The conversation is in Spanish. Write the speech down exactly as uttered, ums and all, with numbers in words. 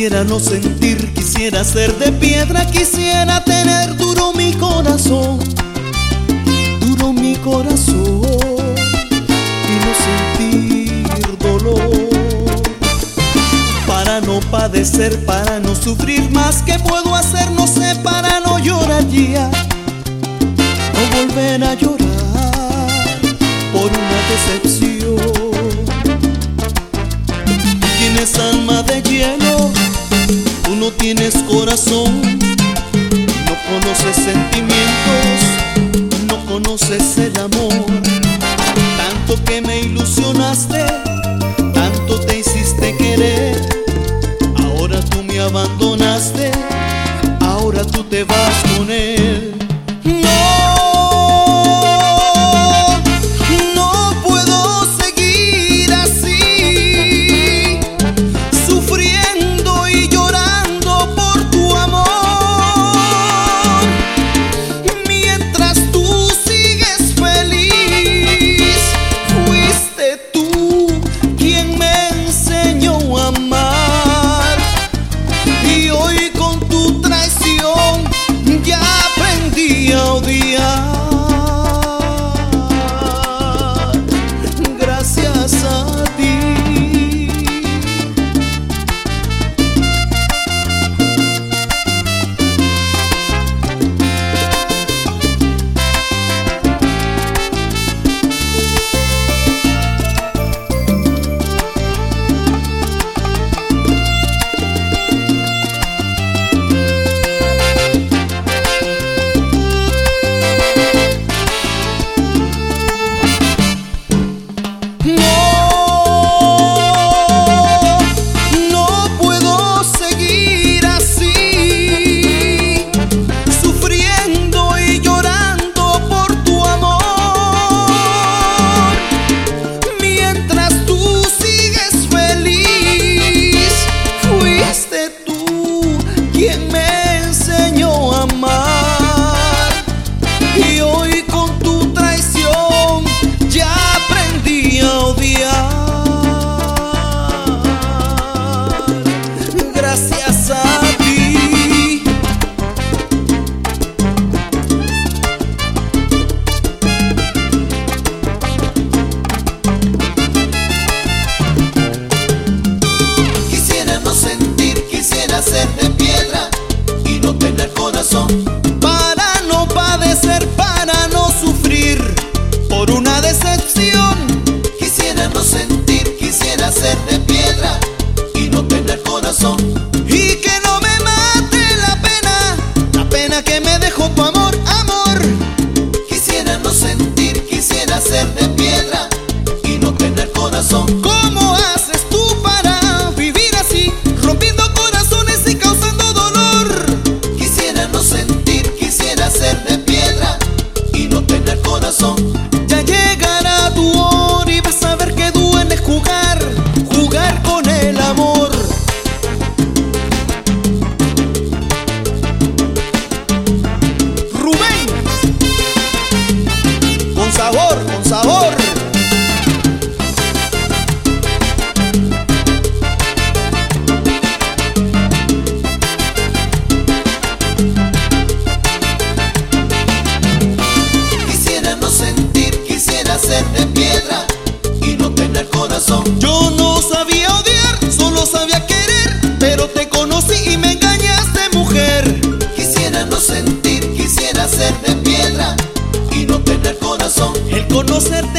Quisiera no sentir, quisiera ser de piedra, quisiera tener duro mi corazón, duro mi corazón, y no sentir dolor. Para no padecer, para no sufrir más, ¿qué puedo hacer? No sé, para no llorar ya, no volver a llorar por una decepción. Tienes alma de hielo, tú no tienes corazón, no conoces sentimientos, no conoces el amor. Tanto que me ilusionaste, tanto te hiciste querer, ahora tú me abandonaste, ahora tú te vas con él. Quien me enseñó a amar, y hoy con tu traición ya aprendí a odiar. Gracias a ti. Quisiera no sentir, quisiera ser de piedra y no tener corazón, para no padecer, para no sufrir por una decepción. Quisiera no sentir, quisiera ser de piedra y no tener corazón, y que no me mate la pena, la pena que me dejó tu amor, amor. Quisiera no sentir, quisiera ser de piedra y no tener corazón. ¿Cómo haces tú para vivir así, rompiendo corazones y causando dolor? Quisiera no sentir, quisiera ser de piedra y no tener corazón. Ya llegará tu hora y vas a ver que duele jugar, jugar con el amor. Rubén, con sabor, con sabor. Quisiera no sentir, quisiera ser de piedra y no tener corazón. Yo no sabía odiar, solo sabía querer, pero te conocí y me engañaste, mujer. Quisiera no sentir, quisiera ser de piedra y no tener corazón. El conocerte